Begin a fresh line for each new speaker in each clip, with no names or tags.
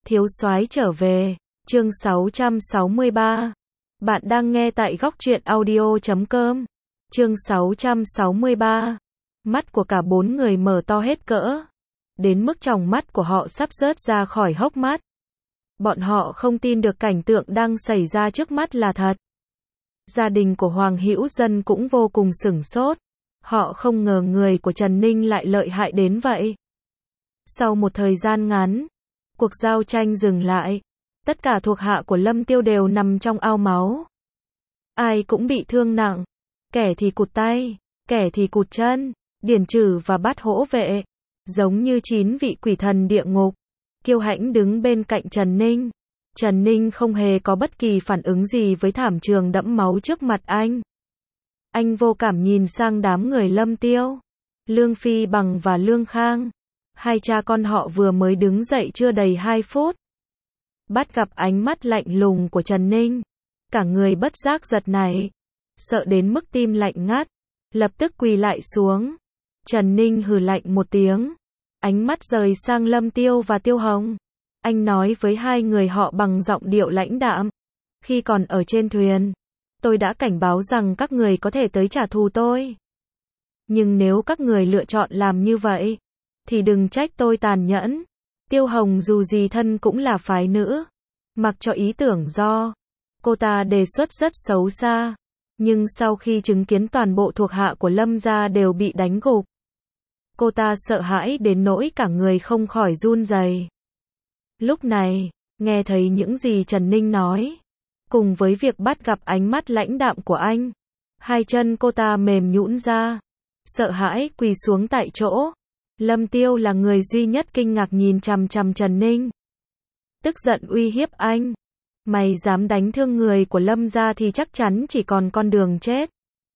Thiếu soái trở về, chương 663. Bạn đang nghe tại góc truyện audio.com. Chương 663. Mắt của cả bốn người mở to hết cỡ, đến mức tròng mắt của họ sắp rớt ra khỏi hốc mắt. Bọn họ không tin được cảnh tượng đang xảy ra trước mắt là thật. Gia đình của Hoàng Hữu Dân cũng vô cùng sửng sốt. Họ không ngờ người của Trần Ninh lại lợi hại đến vậy. Sau một thời gian ngắn, cuộc giao tranh dừng lại. Tất cả thuộc hạ của Lâm Tiêu đều nằm trong ao máu. Ai cũng bị thương nặng. Kẻ thì cụt tay, kẻ thì cụt chân. Điển Trừ và Bát Hỗ Vệ, giống như 9 vị quỷ thần địa ngục, kiêu hãnh đứng bên cạnh Trần Ninh. Trần Ninh không hề có bất kỳ phản ứng gì với thảm trường đẫm máu trước mặt anh. Anh vô cảm nhìn sang đám người Lâm Tiêu, Lương Phi Bằng và Lương Khang. Hai cha con họ vừa mới đứng dậy chưa đầy 2 phút. Bắt gặp ánh mắt lạnh lùng của Trần Ninh. Cả người bất giác giật nảy, sợ đến mức tim lạnh ngắt, lập tức quỳ lại xuống. Trần Ninh hừ lạnh một tiếng, ánh mắt rời sang Lâm Tiêu và Tiêu Hồng. Anh nói với hai người họ bằng giọng điệu lãnh đạm. Khi còn ở trên thuyền, tôi đã cảnh báo rằng các người có thể tới trả thù tôi. Nhưng nếu các người lựa chọn làm như vậy, thì đừng trách tôi tàn nhẫn. Tiêu Hồng dù gì thân cũng là phái nữ. Mặc cho ý tưởng do cô ta đề xuất rất xấu xa. Nhưng sau khi chứng kiến toàn bộ thuộc hạ của Lâm gia đều bị đánh gục, cô ta sợ hãi đến nỗi cả người không khỏi run rẩy. Lúc này, nghe thấy những gì Trần Ninh nói, cùng với việc bắt gặp ánh mắt lãnh đạm của anh, hai chân cô ta mềm nhũn ra, sợ hãi quỳ xuống tại chỗ. Lâm Tiêu là người duy nhất kinh ngạc nhìn chằm chằm Trần Ninh, tức giận uy hiếp anh. Mày dám đánh thương người của Lâm gia thì chắc chắn chỉ còn con đường chết.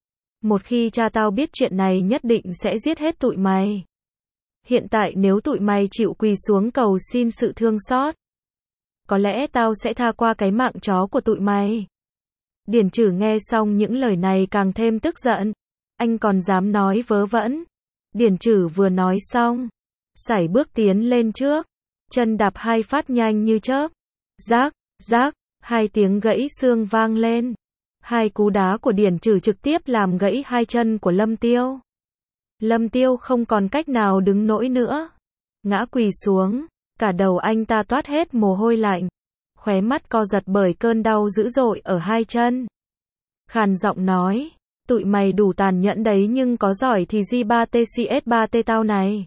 Một khi cha tao biết chuyện này nhất định sẽ giết hết tụi mày. Hiện tại nếu tụi mày chịu quỳ xuống cầu xin sự thương xót, có lẽ tao sẽ tha qua cái mạng chó của tụi mày. Điển Trừ nghe xong những lời này càng thêm tức giận. Anh còn dám nói vớ vẩn. Điển Trừ vừa nói xong, sải bước tiến lên trước, chân đạp hai phát nhanh như chớp. Rác, rác, hai tiếng gãy xương vang lên. Hai cú đá của Điển Trừ trực tiếp làm gãy hai chân của Lâm Tiêu. Lâm Tiêu không còn cách nào đứng nổi nữa, ngã quỳ xuống, cả đầu anh ta toát hết mồ hôi lạnh, khóe mắt co giật bởi cơn đau dữ dội ở hai chân. Khàn giọng nói, tụi mày đủ tàn nhẫn đấy nhưng có giỏi thì G3TCS3T tao này.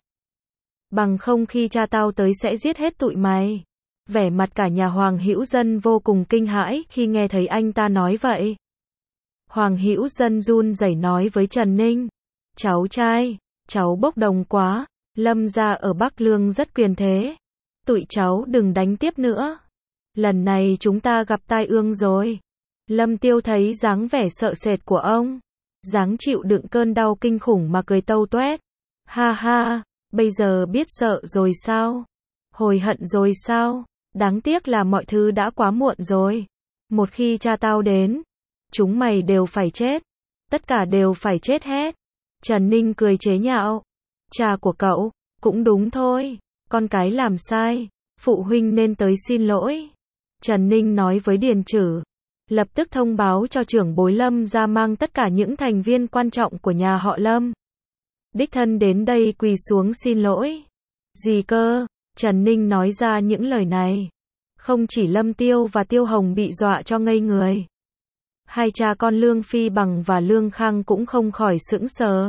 Bằng không khi cha tao tới sẽ giết hết tụi mày. Vẻ mặt cả nhà Hoàng Hữu Dân vô cùng kinh hãi khi nghe thấy anh ta nói vậy. Hoàng Hữu Dân run rẩy nói với Trần Ninh, cháu trai, cháu bốc đồng quá, Lâm gia ở Bắc Lương rất quyền thế. Tụi cháu đừng đánh tiếp nữa. Lần này chúng ta gặp tai ương rồi. Lâm Tiêu thấy dáng vẻ sợ sệt của ông, dáng chịu đựng cơn đau kinh khủng mà cười tâu toét. Ha ha, bây giờ biết sợ rồi sao? Hối hận rồi sao? Đáng tiếc là mọi thứ đã quá muộn rồi. Một khi cha tao đến, chúng mày đều phải chết. Tất cả đều phải chết hết. Trần Ninh cười chế nhạo. Cha của cậu, cũng đúng thôi. Con cái làm sai, phụ huynh nên tới xin lỗi. Trần Ninh nói với Điển Trừ. Lập tức thông báo cho trưởng bối Lâm gia mang tất cả những thành viên quan trọng của nhà họ Lâm đích thân đến đây quỳ xuống xin lỗi. Gì cơ? Trần Ninh nói ra những lời này, không chỉ Lâm Tiêu và Tiêu Hồng bị dọa cho ngây người. Hai cha con Lương Phi Bằng và Lương Khang cũng không khỏi sững sờ.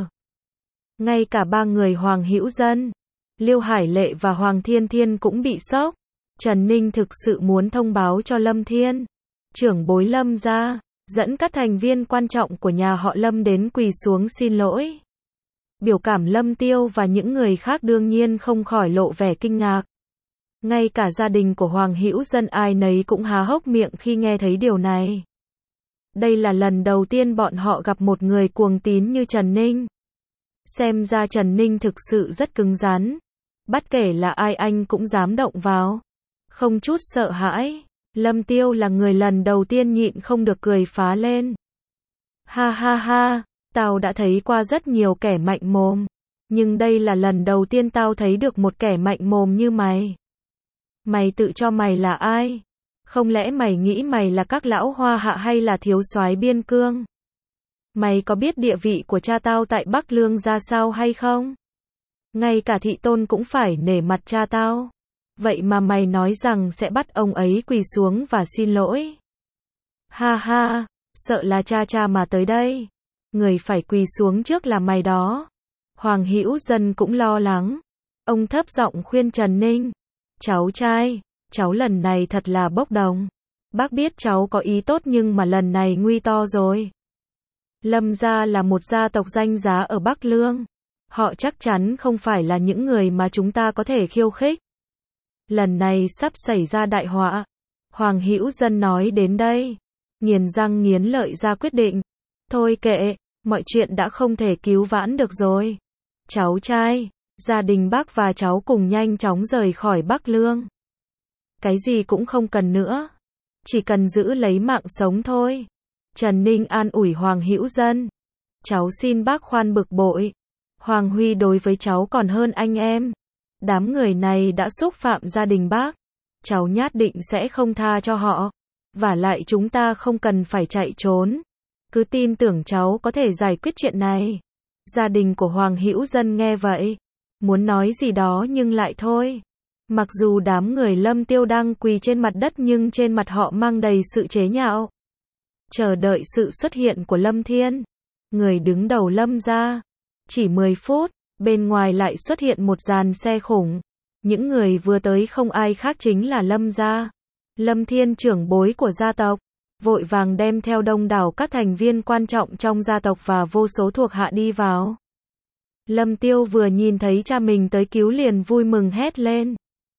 Ngay cả ba người Hoàng Hữu Dân, Liêu Hải Lệ và Hoàng Thiên Thiên cũng bị sốc. Trần Ninh thực sự muốn thông báo cho Lâm Thiên, trưởng bối Lâm gia, dẫn các thành viên quan trọng của nhà họ Lâm đến quỳ xuống xin lỗi. Biểu cảm Lâm Tiêu và những người khác đương nhiên không khỏi lộ vẻ kinh ngạc. Ngay cả gia đình của Hoàng Hữu Dân ai nấy cũng há hốc miệng khi nghe thấy điều này. Đây là lần đầu tiên bọn họ gặp một người cuồng tín như Trần Ninh. Xem ra Trần Ninh thực sự rất cứng rắn. Bất kể là ai anh cũng dám động vào. Không chút sợ hãi. Lâm Tiêu là người lần đầu tiên nhịn không được cười phá lên. Ha ha ha, tao đã thấy qua rất nhiều kẻ mạnh mồm. Nhưng đây là lần đầu tiên tao thấy được một kẻ mạnh mồm như mày. Mày tự cho mày là ai? Không lẽ mày nghĩ mày là các lão hoa hạ hay là thiếu soái biên cương? Mày có biết địa vị của cha tao tại Bắc Lương ra sao hay không? Ngay cả thị tôn cũng phải nể mặt cha tao. Vậy mà mày nói rằng sẽ bắt ông ấy quỳ xuống và xin lỗi. Ha ha, sợ là cha mà tới đây. Người phải quỳ xuống trước là mày đó. Hoàng Hữu Dân cũng lo lắng. Ông thấp giọng khuyên Trần Ninh. Cháu trai, cháu lần này thật là bốc đồng. Bác biết cháu có ý tốt nhưng mà lần này nguy to rồi. Lâm gia là một gia tộc danh giá ở Bắc Lương. Họ chắc chắn không phải là những người mà chúng ta có thể khiêu khích. Lần này sắp xảy ra đại họa. Hoàng Hữu Dân nói đến đây, nghiến răng nghiến lợi ra quyết định. Thôi kệ, mọi chuyện đã không thể cứu vãn được rồi. Cháu trai, gia đình bác và cháu cùng nhanh chóng rời khỏi Bắc Lương. Cái gì cũng không cần nữa. Chỉ cần giữ lấy mạng sống thôi. Trần Ninh an ủi Hoàng Hữu Dân. Cháu xin bác khoan bực bội. Hoàng Huy đối với cháu còn hơn anh em. Đám người này đã xúc phạm gia đình bác. Cháu nhất định sẽ không tha cho họ. Vả lại chúng ta không cần phải chạy trốn. Cứ tin tưởng cháu có thể giải quyết chuyện này. Gia đình của Hoàng Hữu Dân nghe vậy, muốn nói gì đó nhưng lại thôi. Mặc dù đám người Lâm Tiêu đang quỳ trên mặt đất nhưng trên mặt họ mang đầy sự chế nhạo. Chờ đợi sự xuất hiện của Lâm Thiên, người đứng đầu Lâm gia. Chỉ 10 phút, bên ngoài lại xuất hiện một dàn xe khủng. Những người vừa tới không ai khác chính là Lâm gia. Lâm Thiên trưởng bối của gia tộc, vội vàng đem theo đông đảo các thành viên quan trọng trong gia tộc và vô số thuộc hạ đi vào. Lâm Tiêu vừa nhìn thấy cha mình tới cứu liền vui mừng hét lên.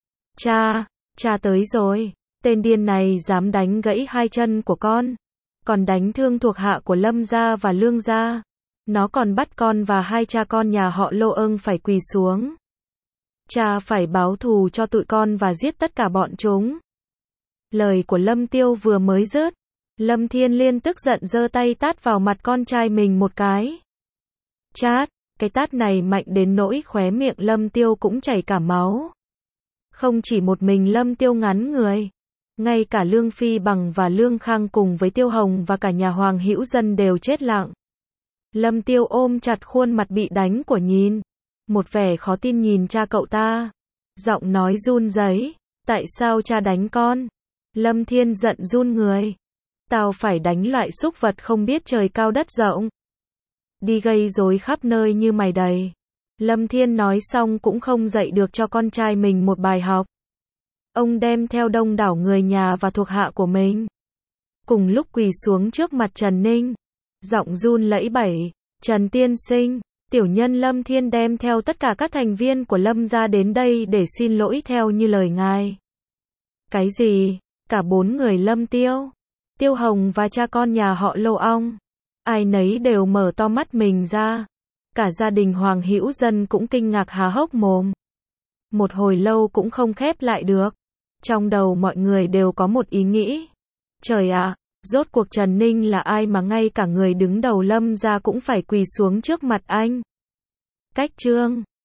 Cha tới rồi, tên điên này dám đánh gãy hai chân của con, còn đánh thương thuộc hạ của Lâm gia và Lương gia. Nó còn bắt con và hai cha con nhà họ Lô Ưng phải quỳ xuống. Cha phải báo thù cho tụi con và giết tất cả bọn chúng. Lời của Lâm Tiêu vừa mới dứt, Lâm Thiên Liên tức giận giơ tay tát vào mặt con trai mình một cái. Chát, cái tát này mạnh đến nỗi khóe miệng Lâm Tiêu cũng chảy cả máu. Không chỉ một mình Lâm Tiêu ngắn người, ngay cả Lương Phi Bằng và Lương Khang cùng với Tiêu Hồng và cả nhà Hoàng Hữu Dân đều chết lặng. Lâm Tiêu ôm chặt khuôn mặt bị đánh của nhìn, một vẻ khó tin nhìn cha cậu ta. Giọng nói run rẩy, tại sao cha đánh con? Lâm Thiên giận run người. Tao phải đánh loại súc vật không biết trời cao đất rộng. Đi gây rối khắp nơi như mày đầy. Lâm Thiên nói xong cũng không dạy được cho con trai mình một bài học. Ông đem theo đông đảo người nhà và thuộc hạ của mình. Cùng lúc quỳ xuống trước mặt Trần Ninh. Giọng run lẩy bẩy. Trần tiên sinh, tiểu nhân Lâm Thiên đem theo tất cả các thành viên của Lâm gia đến đây để xin lỗi theo như lời ngài. Cái gì? Cả 4 người Lâm Tiêu, Tiêu Hồng và cha con nhà họ Lô Ong. Ai nấy đều mở to mắt mình ra. Cả gia đình Hoàng Hữu Dân cũng kinh ngạc há hốc mồm. Một hồi lâu cũng không khép lại được. Trong đầu mọi người đều có một ý nghĩ. Trời ạ, rốt cuộc Trần Ninh là ai mà ngay cả người đứng đầu Lâm gia cũng phải quỳ xuống trước mặt anh. Cách chương